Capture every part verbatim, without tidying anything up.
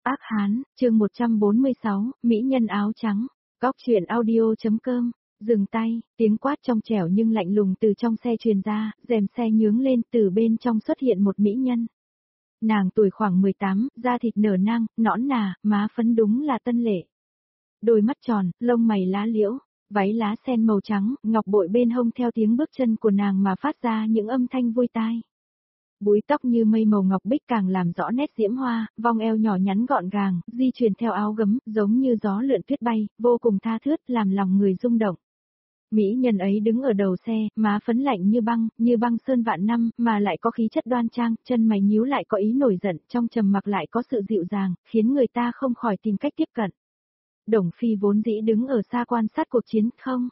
Ác Hán, chương một trăm bốn mươi sáu, Mỹ nhân áo trắng, góc truyện audio.com, dừng tay, tiếng quát trong trẻo nhưng lạnh lùng từ trong xe truyền ra, rèm xe nhướng lên, từ bên trong xuất hiện một mỹ nhân. Nàng tuổi khoảng mười tám, da thịt nở nang, nõn nà, má phấn đúng là tân lệ. Đôi mắt tròn, lông mày lá liễu, váy lá sen màu trắng, ngọc bội bên hông theo tiếng bước chân của nàng mà phát ra những âm thanh vui tai. Búi tóc như mây màu ngọc bích càng làm rõ nét diễm hoa, vòng eo nhỏ nhắn gọn gàng, di chuyển theo áo gấm, giống như gió lượn tuyết bay, vô cùng tha thướt, làm lòng người rung động. Mỹ nhân ấy đứng ở đầu xe, má phấn lạnh như băng, như băng sơn vạn năm, mà lại có khí chất đoan trang, chân mày nhíu lại có ý nổi giận, trong trầm mặc lại có sự dịu dàng, khiến người ta không khỏi tìm cách tiếp cận. Đồng Phi vốn dĩ đứng ở xa quan sát cuộc chiến, không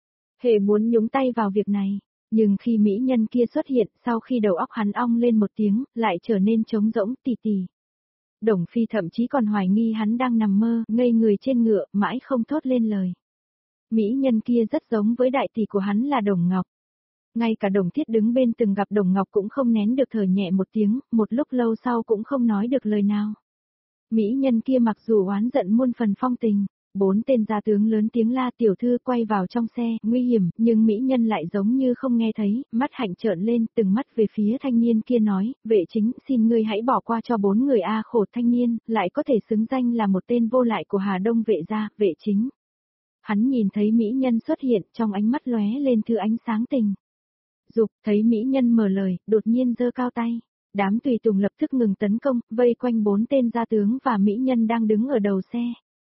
hề muốn nhúng tay vào việc này. Nhưng khi mỹ nhân kia xuất hiện, sau khi đầu óc hắn ong lên một tiếng, lại trở nên trống rỗng, tì tì. Đồng Phi thậm chí còn hoài nghi hắn đang nằm mơ, ngây người trên ngựa, mãi không thốt lên lời. Mỹ nhân kia rất giống với đại tỷ của hắn là Đồng Ngọc. Ngay cả Đồng Thiết đứng bên từng gặp Đồng Ngọc cũng không nén được thở nhẹ một tiếng, một lúc lâu sau cũng không nói được lời nào. Mỹ nhân kia mặc dù oán giận muôn phần phong tình. Bốn tên gia tướng lớn tiếng la, tiểu thư quay vào trong xe, nguy hiểm, nhưng mỹ nhân lại giống như không nghe thấy, mắt hạnh trợn lên, từng mắt về phía thanh niên kia nói, vệ chính, xin ngươi hãy bỏ qua cho bốn người a khổ thanh niên, lại có thể xứng danh là một tên vô lại của Hà Đông vệ gia, vệ chính. Hắn nhìn thấy mỹ nhân xuất hiện, trong ánh mắt lóe lên thứ ánh sáng tình dục, thấy mỹ nhân mở lời, đột nhiên giơ cao tay. Đám tùy tùng lập tức ngừng tấn công, vây quanh bốn tên gia tướng và mỹ nhân đang đứng ở đầu xe.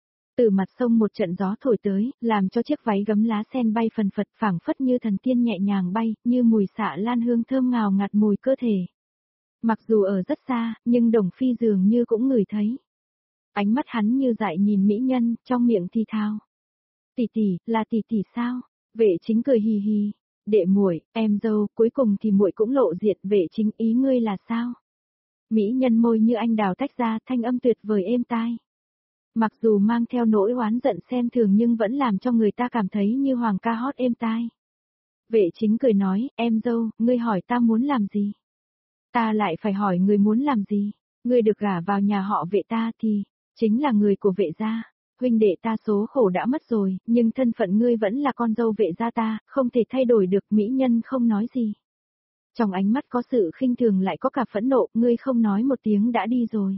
Từ mặt sông một trận gió thổi tới, làm cho chiếc váy gấm lá sen bay phần phật, phảng phất như thần tiên nhẹ nhàng bay, như mùi xạ lan hương thơm ngào ngạt mùi cơ thể. Mặc dù ở rất xa, nhưng Đồng Phi dường như cũng ngửi thấy. Ánh mắt hắn như dại nhìn mỹ nhân, trong miệng thì thào. Tỷ tỷ, là tỷ tỷ sao? Vệ chính cười hì hì. Đệ muội, em dâu, cuối cùng thì muội cũng lộ diện, vệ chính, ý ngươi là sao? Mỹ nhân môi như anh đào tách ra, thanh âm tuyệt vời êm tai. Mặc dù mang theo nỗi oán giận xem thường nhưng vẫn làm cho người ta cảm thấy như hoàng ca hót êm tai. Vệ chính cười nói, em dâu, ngươi hỏi ta muốn làm gì? Ta lại phải hỏi ngươi muốn làm gì? Ngươi được gả vào nhà họ vệ ta thì, chính là người của vệ gia. Huynh đệ ta số khổ đã mất rồi, nhưng thân phận ngươi vẫn là con dâu vệ gia ta, không thể thay đổi được. Mỹ nhân không nói gì. Trong ánh mắt có sự khinh thường lại có cả phẫn nộ, ngươi không nói một tiếng đã đi rồi.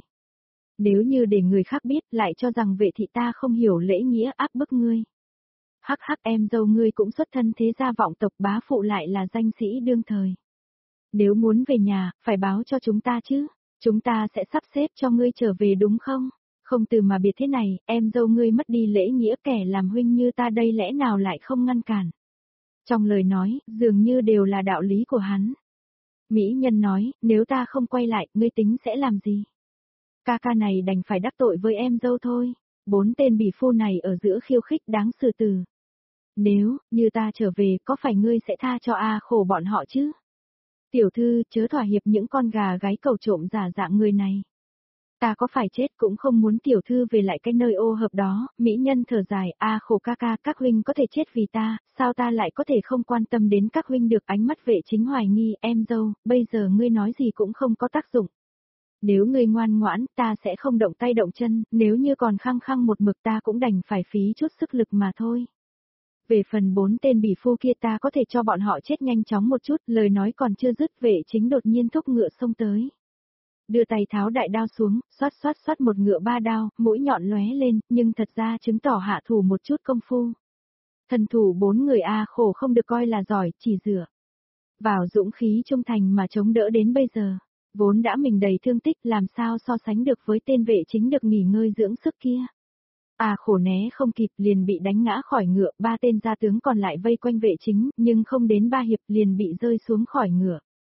Nếu như để người khác biết lại cho rằng vệ thị ta không hiểu lễ nghĩa áp bức ngươi. Hắc hắc, em dâu ngươi cũng xuất thân thế gia vọng tộc, bá phụ lại là danh sĩ đương thời. Nếu muốn về nhà, phải báo cho chúng ta chứ, chúng ta sẽ sắp xếp cho ngươi trở về đúng không? Không từ mà biệt thế này, em dâu ngươi mất đi lễ nghĩa, kẻ làm huynh như ta đây lẽ nào lại không ngăn cản. Trong lời nói, dường như đều là đạo lý của hắn. Mỹ nhân nói, nếu ta không quay lại, ngươi tính sẽ làm gì? Ca ca này đành phải đắc tội với em dâu thôi. Bốn tên bỉ phu này ở giữa khiêu khích đáng xử tử. Nếu, như ta trở về, có phải ngươi sẽ tha cho A khổ bọn họ chứ? Tiểu thư, chớ thỏa hiệp những con gà gáy cầu trộm giả dạng người này. Ta có phải chết cũng không muốn tiểu thư về lại cái nơi ô hợp đó. Mỹ nhân thở dài, A khổ ca ca, các huynh có thể chết vì ta, sao ta lại có thể không quan tâm đến các huynh được? Ánh mắt vệ chính hoài nghi, em dâu, bây giờ ngươi nói gì cũng không có tác dụng. Nếu ngươi ngoan ngoãn, ta sẽ không động tay động chân, nếu như còn khăng khăng một mực ta cũng đành phải phí chút sức lực mà thôi. Về phần bốn tên bỉ phu kia ta có thể cho bọn họ chết nhanh chóng một chút, lời nói còn chưa dứt vệ chính đột nhiên thúc ngựa xông tới. Đưa tay tháo đại đao xuống, xoát xoát xoát một ngựa ba đao, mũi nhọn lóe lên, nhưng thật ra chứng tỏ hạ thủ một chút công phu. Thần thủ bốn người A khổ không được coi là giỏi, chỉ dựa vào dũng khí trung thành mà chống đỡ đến bây giờ. Vốn đã mình đầy thương tích, làm sao so sánh được với tên vệ chính được nghỉ ngơi dưỡng sức kia. À khổ né không kịp liền bị đánh ngã khỏi ngựa, ba tên gia tướng còn lại vây quanh vệ chính, nhưng không đến ba hiệp liền bị rơi xuống khỏi ngựa.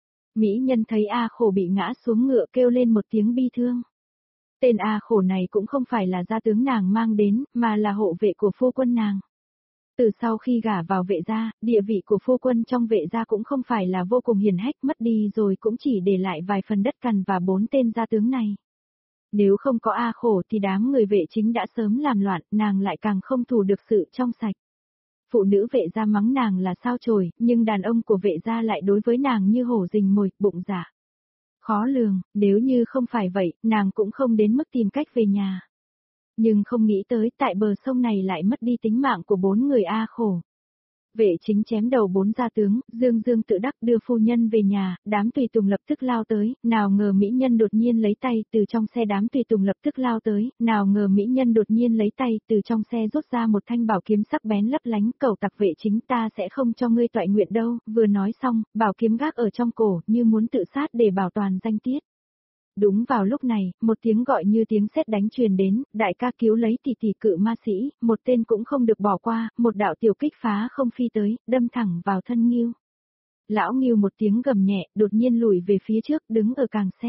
Mỹ nhân thấy A khổ bị ngã xuống ngựa kêu lên một tiếng bi thương. Tên A khổ này cũng không phải là gia tướng nàng mang đến, mà là hộ vệ của phu quân nàng. Từ sau khi gả vào vệ gia, địa vị của phu quân trong vệ gia cũng không phải là vô cùng hiển hách, mất đi rồi cũng chỉ để lại vài phần đất cằn và bốn tên gia tướng này. Nếu không có A khổ thì đám người vệ chính đã sớm làm loạn, nàng lại càng không thủ được sự trong sạch. Phụ nữ vệ gia mắng nàng là sao chổi, nhưng đàn ông của vệ gia lại đối với nàng như hổ rình mồi, bụng dạ Khó lường, nếu như không phải vậy, nàng cũng không đến mức tìm cách về nhà. Nhưng không nghĩ tới tại bờ sông này lại mất đi tính mạng của bốn người A khổ. Vệ chính chém đầu bốn gia tướng, dương dương tự đắc đưa phu nhân về nhà, đám tùy tùng lập tức lao tới, nào ngờ mỹ nhân đột nhiên lấy tay từ trong xe đám tùy tùng lập tức lao tới, nào ngờ mỹ nhân đột nhiên lấy tay từ trong xe rút ra một thanh bảo kiếm sắc bén lấp lánh, cẩu tặc vệ chính ta sẽ không cho ngươi toại nguyện đâu, vừa nói xong, bảo kiếm gác ở trong cổ như muốn tự sát để bảo toàn danh tiết. Đúng vào lúc này, một tiếng gọi như tiếng sét đánh truyền đến, đại ca cứu lấy tỷ tỷ cự ma sĩ, một tên cũng không được bỏ qua, một đạo tiểu kích phá không phi tới, đâm thẳng vào thân Ngưu. Lão Ngưu một tiếng gầm nhẹ, đột nhiên lùi về phía trước, đứng ở càng xe.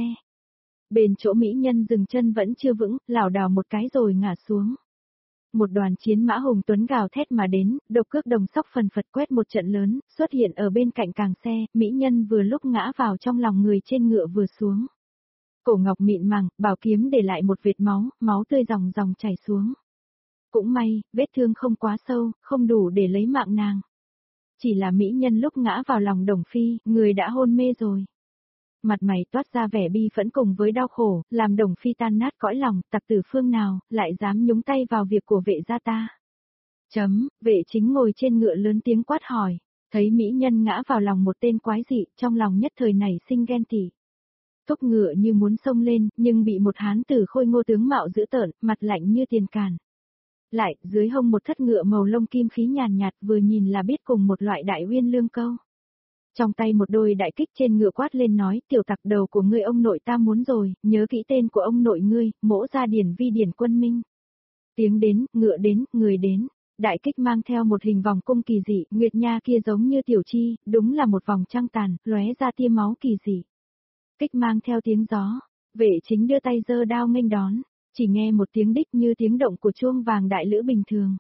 Bên chỗ mỹ nhân dừng chân vẫn chưa vững, lảo đảo một cái rồi ngã xuống. Một đoàn chiến mã hùng tuấn gào thét mà đến, độc cước đồng sóc phần phật quét một trận lớn, xuất hiện ở bên cạnh càng xe, mỹ nhân vừa lúc ngã vào trong lòng người trên ngựa vừa xuống. Cổ ngọc mịn màng, bảo kiếm để lại một vệt máu, máu tươi dòng dòng chảy xuống. Cũng may, vết thương không quá sâu, không đủ để lấy mạng nàng. Chỉ là mỹ nhân lúc ngã vào lòng Đồng Phi, người đã hôn mê rồi. Mặt mày toát ra vẻ bi phẫn cùng với đau khổ, làm Đồng Phi tan nát cõi lòng, tặc tử phương nào, lại dám nhúng tay vào việc của vệ gia ta. Chấm, vệ chính ngồi trên ngựa lớn tiếng quát hỏi, thấy mỹ nhân ngã vào lòng một tên quái dị, trong lòng nhất thời nảy sinh ghen tị. Thúc ngựa như muốn xông lên, nhưng bị một hán tử khôi ngô tướng mạo dữ tợn, mặt lạnh như tiền càn. Lại, dưới hông một thất ngựa màu lông kim khí nhàn nhạt vừa nhìn là biết cùng một loại đại uyên lương câu. Trong tay một đôi đại kích trên ngựa quát lên nói, tiểu tặc đầu của ngươi ông nội ta muốn rồi, nhớ kỹ tên của ông nội ngươi, mỗ ra điển vi điển quân minh. Tiếng đến, ngựa đến, người đến. Đại kích mang theo một hình vòng cung kỳ dị, nguyệt nha kia giống như tiểu chi, đúng là một vòng trăng tàn, lóe ra tia máu kỳ dị. Kích mang theo tiếng gió, vệ chính đưa tay giơ đao nghênh đón, chỉ nghe một tiếng đích như tiếng động của chuông vàng đại lữ bình thường.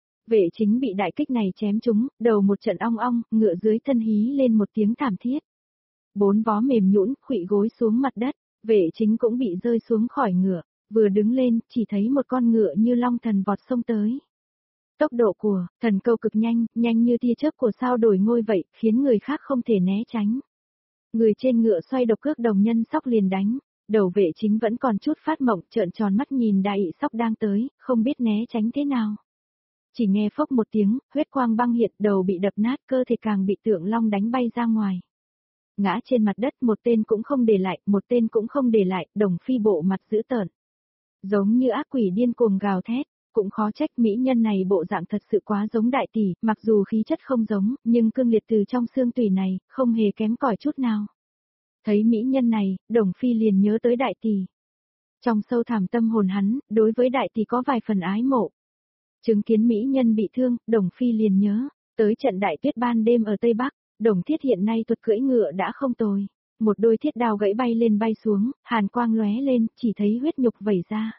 Vệ chính bị đại kích này chém trúng, đầu một trận ong ong, ngựa dưới thân hí lên một tiếng thảm thiết. Bốn vó mềm nhũn, khuỵu gối xuống mặt đất, vệ chính cũng bị rơi xuống khỏi ngựa, vừa đứng lên, chỉ thấy một con ngựa như long thần vọt xông tới. Tốc độ của thần câu cực nhanh, nhanh như tia chớp của sao đổi ngôi vậy, khiến người khác không thể né tránh. Người trên ngựa xoay độc cước đồng nhân sóc liền đánh, đầu vệ chính vẫn còn chút phát mộng, trợn tròn mắt nhìn đại ị sóc đang tới, không biết né tránh thế nào. Chỉ nghe phốc một tiếng, huyết quang băng hiện, đầu bị đập nát, cơ thể càng bị tượng long đánh bay ra ngoài. Ngã trên mặt đất, một tên cũng không để lại, một tên cũng không để lại, Đồng Phi bộ mặt dữ tợn. Giống như ác quỷ điên cuồng gào thét, cũng khó trách mỹ nhân này bộ dạng thật sự quá giống đại tỷ, mặc dù khí chất không giống, nhưng cương liệt từ trong xương tủy này, không hề kém cỏi chút nào. Thấy mỹ nhân này, Đồng Phi liền nhớ tới đại tỷ. Trong sâu thẳm tâm hồn hắn, đối với đại tỷ có vài phần ái mộ. Chứng kiến mỹ nhân bị thương, Đồng Phi liền nhớ, tới trận đại tuyết ban đêm ở Tây Bắc, Đồng Thiết hiện nay tuột cưỡi ngựa đã không tồi. Một đôi thiết đao gãy bay lên bay xuống, hàn quang lóe lên, chỉ thấy huyết nhục vẩy ra.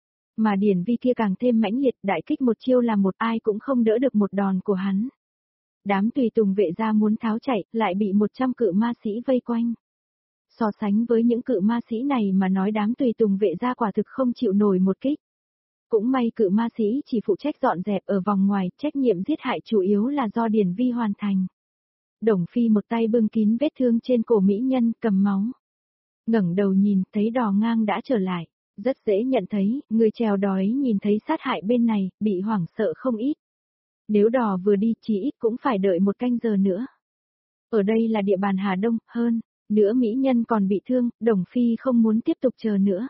Mà điển vi kia càng thêm mãnh liệt, đại kích một chiêu làm một ai cũng không đỡ được một đòn của hắn. Đám tùy tùng vệ gia muốn tháo chạy, lại bị một trăm cự ma sĩ vây quanh. So sánh với những cự ma sĩ này mà nói đám tùy tùng vệ gia quả thực không chịu nổi một kích. Cũng may cự ma sĩ chỉ phụ trách dọn dẹp ở vòng ngoài, trách nhiệm giết hại chủ yếu là do điển vi hoàn thành. Đồng Phi một tay bưng kín vết thương trên cổ mỹ nhân, cầm máu. Ngẩng đầu nhìn, thấy đò ngang đã trở lại. Rất dễ nhận thấy, người chèo đò ấy nhìn thấy sát hại bên này, bị hoảng sợ không ít. Nếu đò vừa đi chỉ ít cũng phải đợi một canh giờ nữa. Ở đây là địa bàn Hà Đông, hơn, nữa mỹ nhân còn bị thương, Đồng Phi không muốn tiếp tục chờ nữa.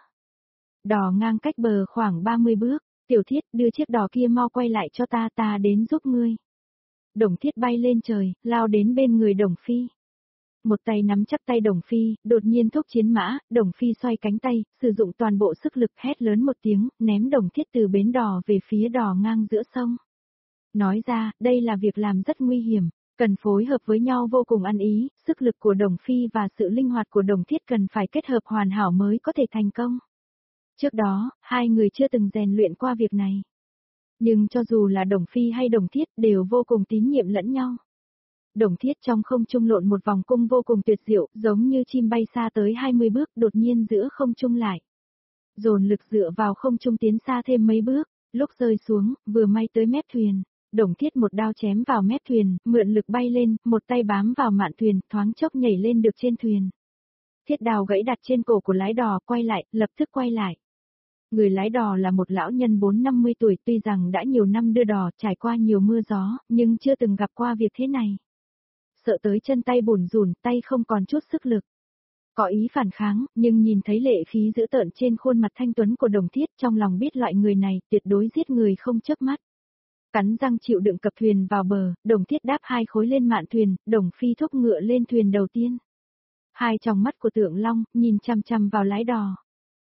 Đò ngang cách bờ khoảng ba mươi bước, Tiểu Thiết đưa chiếc đò kia mau quay lại cho ta, ta đến giúp ngươi. Đồng Thiết bay lên trời, lao đến bên người Đồng Phi. Một tay nắm chắc tay Đồng Phi, đột nhiên thúc chiến mã, Đồng Phi xoay cánh tay, sử dụng toàn bộ sức lực hét lớn một tiếng, ném Đồng Thiết từ bến đò về phía đò ngang giữa sông. Nói ra, đây là việc làm rất nguy hiểm, cần phối hợp với nhau vô cùng ăn ý, sức lực của Đồng Phi và sự linh hoạt của Đồng Thiết cần phải kết hợp hoàn hảo mới có thể thành công. Trước đó, hai người chưa từng rèn luyện qua việc này. Nhưng cho dù là Đồng Phi hay Đồng Thiết đều vô cùng tín nhiệm lẫn nhau. Đồng Thiết trong không trung lộn một vòng cung vô cùng tuyệt diệu, giống như chim bay xa tới hai mươi bước, đột nhiên giữa không trung lại. Dồn lực dựa vào không trung tiến xa thêm mấy bước, lúc rơi xuống, vừa may tới mép thuyền. Đồng Thiết một đao chém vào mép thuyền, mượn lực bay lên, một tay bám vào mạn thuyền, thoáng chốc nhảy lên được trên thuyền. Thiết đao gãy đặt trên cổ của lái đò, quay lại, lập tức quay lại. Người lái đò là một lão nhân bốn năm mươi tuổi, tuy rằng đã nhiều năm đưa đò, trải qua nhiều mưa gió, nhưng chưa từng gặp qua việc thế này. Sợ tới chân tay bủn rủn, tay không còn chút sức lực. Có ý phản kháng, nhưng nhìn thấy lệ khí dữ tợn trên khuôn mặt thanh tuấn của Đồng Thiết, trong lòng biết loại người này tuyệt đối giết người không chớp mắt. Cắn răng chịu đựng cập thuyền vào bờ, Đồng Thiết đáp hai khối lên mạn thuyền, Đồng Phi thúc ngựa lên thuyền đầu tiên. Hai tròng mắt của Tượng Long nhìn chằm chằm vào lái đò.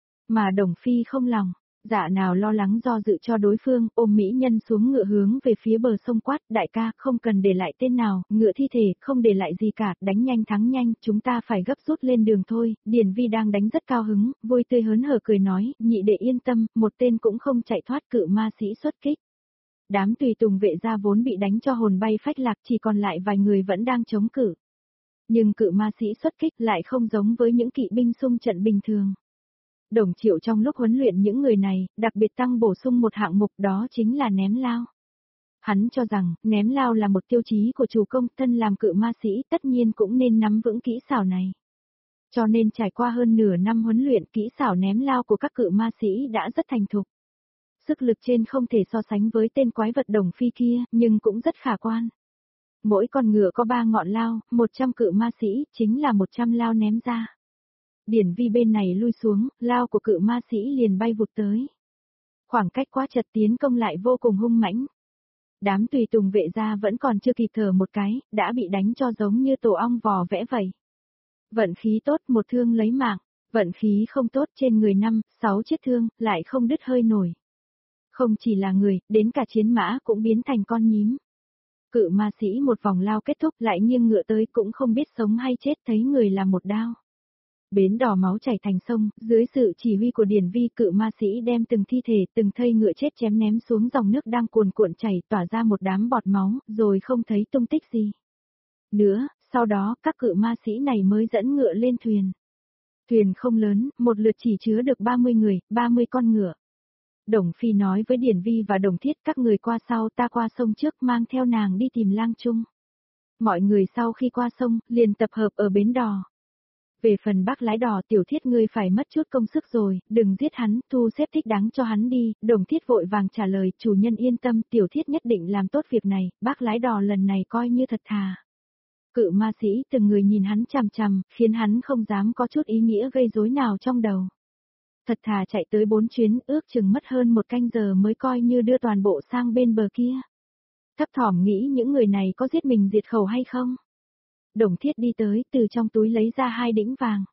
Mà Đồng Phi không lòng, dạ nào lo lắng do dự cho đối phương, ôm mỹ nhân xuống ngựa hướng về phía bờ sông quát, đại ca, không cần để lại tên nào, ngựa thi thể, không để lại gì cả, đánh nhanh thắng nhanh, chúng ta phải gấp rút lên đường thôi. Điền Vi đang đánh rất cao hứng, vui tươi hớn hở cười nói, nhị đệ yên tâm, một tên cũng không chạy thoát, cự ma sĩ xuất kích. Đám tùy tùng vệ gia vốn bị đánh cho hồn bay phách lạc, chỉ còn lại vài người vẫn đang chống cự. Nhưng cự ma sĩ xuất kích lại không giống với những kỵ binh xung trận bình thường. Đồng Triệu trong lúc huấn luyện những người này, đặc biệt tăng bổ sung một hạng mục, đó chính là ném lao. Hắn cho rằng, ném lao là một tiêu chí của chủ công, thân làm cự ma sĩ tất nhiên cũng nên nắm vững kỹ xảo này. Cho nên trải qua hơn nửa năm huấn luyện, kỹ xảo ném lao của các cự ma sĩ đã rất thành thục. Sức lực trên không thể so sánh với tên quái vật Đồng Phi kia, nhưng cũng rất khả quan. Mỗi con ngựa có ba ngọn lao, một trăm cự ma sĩ, chính là một trăm lao ném ra. Điển Vi bên này lui xuống, lao của cự ma sĩ liền bay vụt tới. Khoảng cách quá chật, tiến công lại vô cùng hung mãnh. Đám tùy tùng vệ gia vẫn còn chưa kịp thở một cái, đã bị đánh cho giống như tổ ong vò vẽ vậy. Vận khí tốt một thương lấy mạng, vận khí không tốt trên người năm, sáu chiếc thương, lại không đứt hơi nổi. Không chỉ là người, đến cả chiến mã cũng biến thành con nhím. Cự ma sĩ một vòng lao kết thúc lại nghiêng ngựa tới, cũng không biết sống hay chết, thấy người là một đao. Bến đò máu chảy thành sông, dưới sự chỉ huy của Điển Vi, cự ma sĩ đem từng thi thể, từng thây ngựa chết chém ném xuống dòng nước đang cuồn cuộn chảy, tỏa ra một đám bọt máu, rồi không thấy tung tích gì nữa. Sau đó, các cự ma sĩ này mới dẫn ngựa lên thuyền. Thuyền không lớn, một lượt chỉ chứa được ba mươi người, ba mươi con ngựa. Đồng Phi nói với Điển Vi và Đồng Thiết, các người qua sau, ta qua sông trước, mang theo nàng đi tìm Lang Trung. Mọi người sau khi qua sông, liền tập hợp ở bến đò. Về phần bác lái đò, Tiểu Thiết ngươi phải mất chút công sức rồi, đừng giết hắn, thu xếp thích đáng cho hắn đi. Đồng Thiết vội vàng trả lời, chủ nhân yên tâm, Tiểu Thiết nhất định làm tốt việc này, bác lái đò lần này coi như thật thà. Cự ma sĩ từng người nhìn hắn chằm chằm, khiến hắn không dám có chút ý nghĩa gây rối nào trong đầu. Thật thà chạy tới bốn chuyến, ước chừng mất hơn một canh giờ mới coi như đưa toàn bộ sang bên bờ kia. Thấp thỏm nghĩ những người này có giết mình diệt khẩu hay không? Đồng Thiết đi tới, từ trong túi lấy ra hai đĩnh vàng.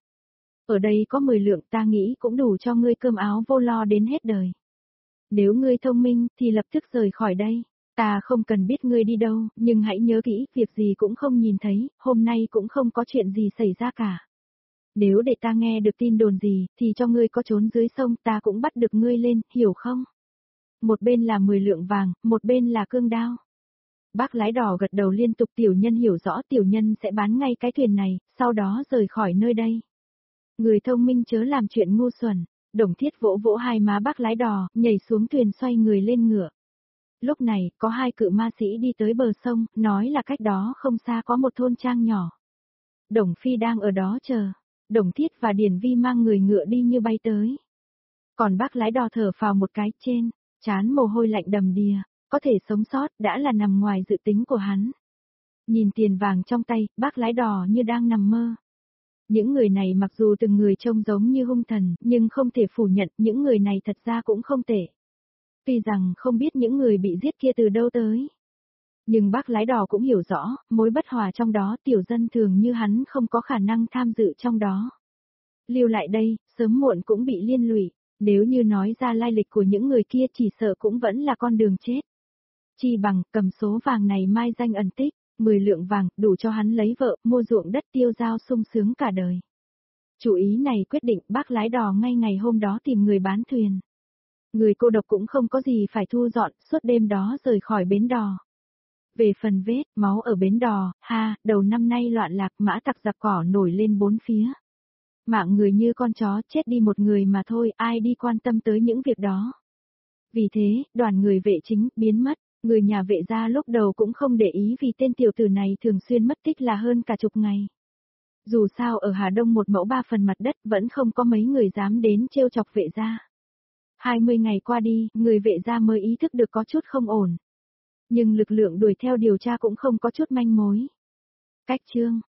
Ở đây có mười lượng, ta nghĩ cũng đủ cho ngươi cơm áo vô lo đến hết đời. Nếu ngươi thông minh, thì lập tức rời khỏi đây. Ta không cần biết ngươi đi đâu, nhưng hãy nhớ kỹ, việc gì cũng không nhìn thấy, hôm nay cũng không có chuyện gì xảy ra cả. Nếu để ta nghe được tin đồn gì, thì cho ngươi có trốn dưới sông, ta cũng bắt được ngươi lên, hiểu không? Một bên là mười lượng vàng, một bên là cương đao. Bác lái đò gật đầu liên tục, tiểu nhân hiểu rõ, tiểu nhân sẽ bán ngay cái thuyền này, sau đó rời khỏi nơi đây. Người thông minh chớ làm chuyện ngu xuẩn. Đồng Thiết vỗ vỗ hai má bác lái đò, nhảy xuống thuyền xoay người lên ngựa. Lúc này, có hai cự ma sĩ đi tới bờ sông, nói là cách đó không xa có một thôn trang nhỏ. Đồng Phi đang ở đó chờ. Đồng Thiết và Điển Vi mang người ngựa đi như bay tới. Còn bác lái đò thở phào một cái, trên trán mồ hôi lạnh đầm đìa, có thể sống sót đã là nằm ngoài dự tính của hắn. Nhìn tiền vàng trong tay, bác lái đò như đang nằm mơ. Những người này mặc dù từng người trông giống như hung thần, nhưng không thể phủ nhận những người này thật ra cũng không tệ. Tuy rằng không biết những người bị giết kia từ đâu tới. Nhưng bác lái đò cũng hiểu rõ, mối bất hòa trong đó, tiểu dân thường như hắn không có khả năng tham dự trong đó. Lưu lại đây, sớm muộn cũng bị liên lụy, nếu như nói ra lai lịch của những người kia chỉ sợ cũng vẫn là con đường chết. Chi bằng, cầm số vàng này mai danh ẩn tích, mười lượng vàng, đủ cho hắn lấy vợ, mua ruộng đất tiêu dao sung sướng cả đời. Chủ ý này quyết định, bác lái đò ngay ngày hôm đó tìm người bán thuyền. Người cô độc cũng không có gì phải thu dọn, suốt đêm đó rời khỏi bến đò. Về phần vết, máu ở bến đò, ha, đầu năm nay loạn lạc, mã tặc giặc cỏ nổi lên bốn phía. Mạng người như con chó, chết đi một người mà thôi, ai đi quan tâm tới những việc đó. Vì thế, đoàn người vệ chính, biến mất, người nhà vệ gia lúc đầu cũng không để ý vì tên tiểu tử này thường xuyên mất tích là hơn cả chục ngày. Dù sao ở Hà Đông một mẫu ba phần mặt đất vẫn không có mấy người dám đến trêu chọc vệ gia. hai mươi ngày qua đi, người vệ gia mới ý thức được có chút không ổn. Nhưng lực lượng đuổi theo điều tra cũng không có chút manh mối. Cách chương